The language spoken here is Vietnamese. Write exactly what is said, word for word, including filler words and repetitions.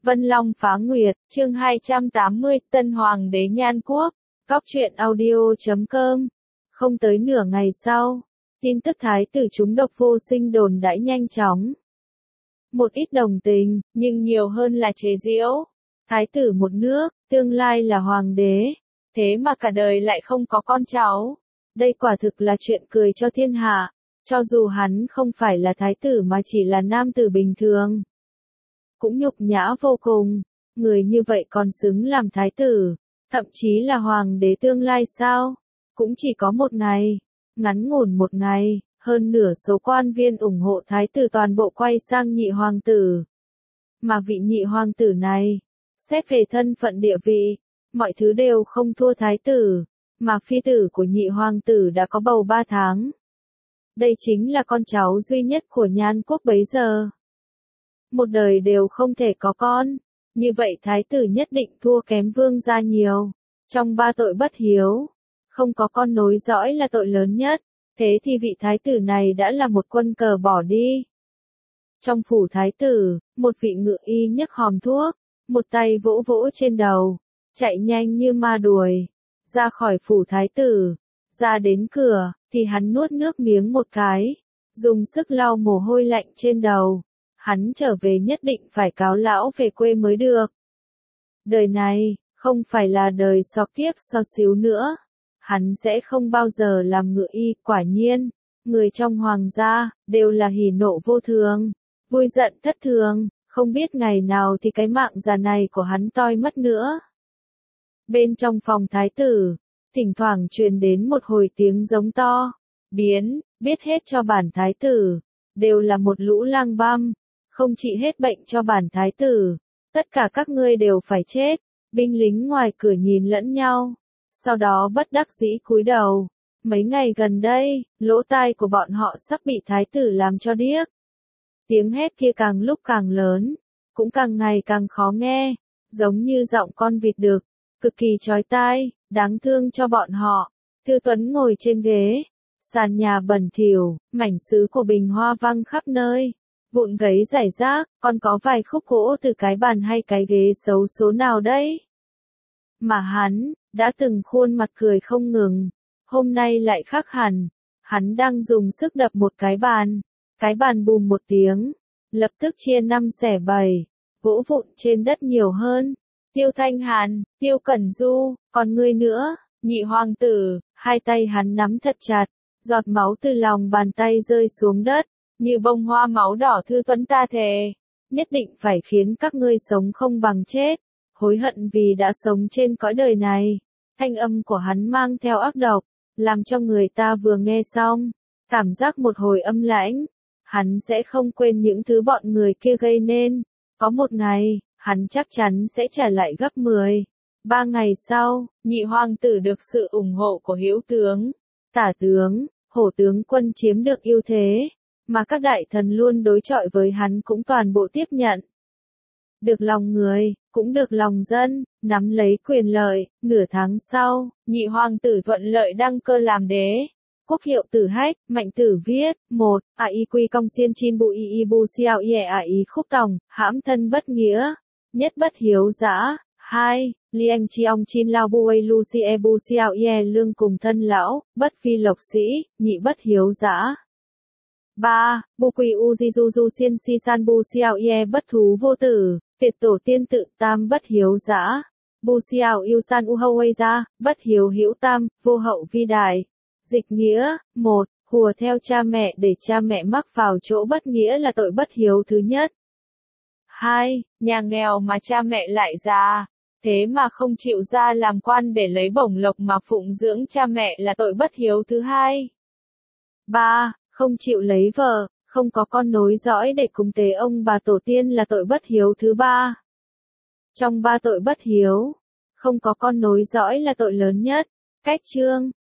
Vân Long phá nguyệt, chương hai trăm tám mươi, Tân Hoàng đế Nhan Quốc, Cóc truyện audio chấm com. Không tới nửa ngày sau, tin tức thái tử trúng độc vô sinh đồn đãi nhanh chóng. Một ít đồng tình, nhưng nhiều hơn là chế giễu. Thái tử một nước, tương lai là hoàng đế, thế mà cả đời lại không có con cháu. Đây quả thực là chuyện cười cho thiên hạ, cho dù hắn không phải là thái tử mà chỉ là nam tử bình thường. Cũng nhục nhã vô cùng, người như vậy còn xứng làm thái tử, thậm chí là hoàng đế tương lai sao? Cũng chỉ có một ngày, ngắn ngủn một ngày, hơn nửa số quan viên ủng hộ thái tử toàn bộ quay sang nhị hoàng tử. Mà vị nhị hoàng tử này, xét về thân phận địa vị, mọi thứ đều không thua thái tử, mà phi tử của nhị hoàng tử đã có bầu ba tháng. Đây chính là con cháu duy nhất của Nhan Quốc bấy giờ. Một đời đều không thể có con, như vậy thái tử nhất định thua kém vương gia nhiều. Trong ba tội bất hiếu, không có con nối dõi là tội lớn nhất, thế thì vị thái tử này đã là một quân cờ bỏ đi. Trong phủ thái tử, một vị ngự y nhấc hòm thuốc, một tay vỗ vỗ trên đầu, chạy nhanh như ma đuổi, ra khỏi phủ thái tử, ra đến cửa, thì hắn nuốt nước miếng một cái, dùng sức lau mồ hôi lạnh trên đầu. Hắn trở về nhất định phải cáo lão về quê mới được. Đời này, không phải là đời xó kiếp xó xíu nữa. Hắn sẽ không bao giờ làm ngự y, quả nhiên. Người trong hoàng gia, đều là hỉ nộ vô thường, vui giận thất thường, không biết ngày nào thì cái mạng già này của hắn toi mất nữa. Bên trong phòng thái tử, thỉnh thoảng truyền đến một hồi tiếng giống to, biến, biết hết cho bản thái tử, đều là một lũ lang băm. Không trị hết bệnh cho bản thái tử, tất cả các ngươi đều phải chết. Binh lính ngoài cửa nhìn lẫn nhau, sau đó bất đắc dĩ cúi đầu. Mấy ngày gần đây, lỗ tai của bọn họ sắp bị thái tử làm cho điếc. Tiếng hét kia càng lúc càng lớn, cũng càng ngày càng khó nghe, giống như giọng con vịt đực, cực kỳ chói tai, đáng thương cho bọn họ. Thư Tuấn ngồi trên ghế, sàn nhà bẩn thỉu, mảnh sứ của bình hoa văng khắp nơi. Vụn gấy rải rác, còn có vài khúc gỗ từ cái bàn hay cái ghế xấu số nào đấy. Mà hắn, đã từng khuôn mặt cười không ngừng, hôm nay lại khác hẳn, hắn đang dùng sức đập một cái bàn, cái bàn bùm một tiếng, lập tức chia năm xẻ bảy, gỗ vụn trên đất nhiều hơn. Tiêu Thanh Hàn, Tiêu Cẩn Du, còn ngươi nữa, nhị hoàng tử, hai tay hắn nắm thật chặt, giọt máu từ lòng bàn tay rơi xuống đất. Như bông hoa máu đỏ. Thư Tuấn ta thề, nhất định phải khiến các ngươi sống không bằng chết, hối hận vì đã sống trên cõi đời này. Thanh âm của hắn mang theo ác độc, làm cho người ta vừa nghe xong, cảm giác một hồi âm lãnh. Hắn sẽ không quên những thứ bọn người kia gây nên. Có một ngày, hắn chắc chắn sẽ trả lại gấp mười. Ba ngày sau, nhị hoàng tử được sự ủng hộ của hữu tướng, tả tướng, hổ tướng quân chiếm được ưu thế. Mà các đại thần luôn đối chọi với hắn cũng toàn bộ tiếp nhận. Được lòng người, cũng được lòng dân, nắm lấy quyền lợi. Nửa tháng sau, nhị hoàng tử thuận lợi đăng cơ làm đế. Quốc hiệu Tử Hách, Mạnh Tử viết, một. A y quy công xiên chin bu y y bu xiao ye a y khúc tòng, hãm thân bất nghĩa, nhất bất hiếu dã. hai. Lieng chi ong chin lao bu ay lu si e bu xiao ye lương cùng thân lão, bất phi lộc sĩ, nhị bất hiếu dã. ba. Bu quy u di du du xiên si san bu xiao ye bất thú vô tử, tiệt tổ tiên tự tam bất hiếu dã. Bu xiao yêu san u hâu way ra, bất hiếu hữu tam, vô hậu vi đại. Dịch nghĩa, một. Hùa theo cha mẹ để cha mẹ mắc vào chỗ bất nghĩa là tội bất hiếu thứ nhất. hai. Nhà nghèo mà cha mẹ lại già, thế mà không chịu ra làm quan để lấy bổng lộc mà phụng dưỡng cha mẹ là tội bất hiếu thứ hai. ba. Không chịu lấy vợ, không có con nối dõi để cúng tế ông bà tổ tiên là tội bất hiếu thứ ba. Trong ba tội bất hiếu, không có con nối dõi là tội lớn nhất. Cách chương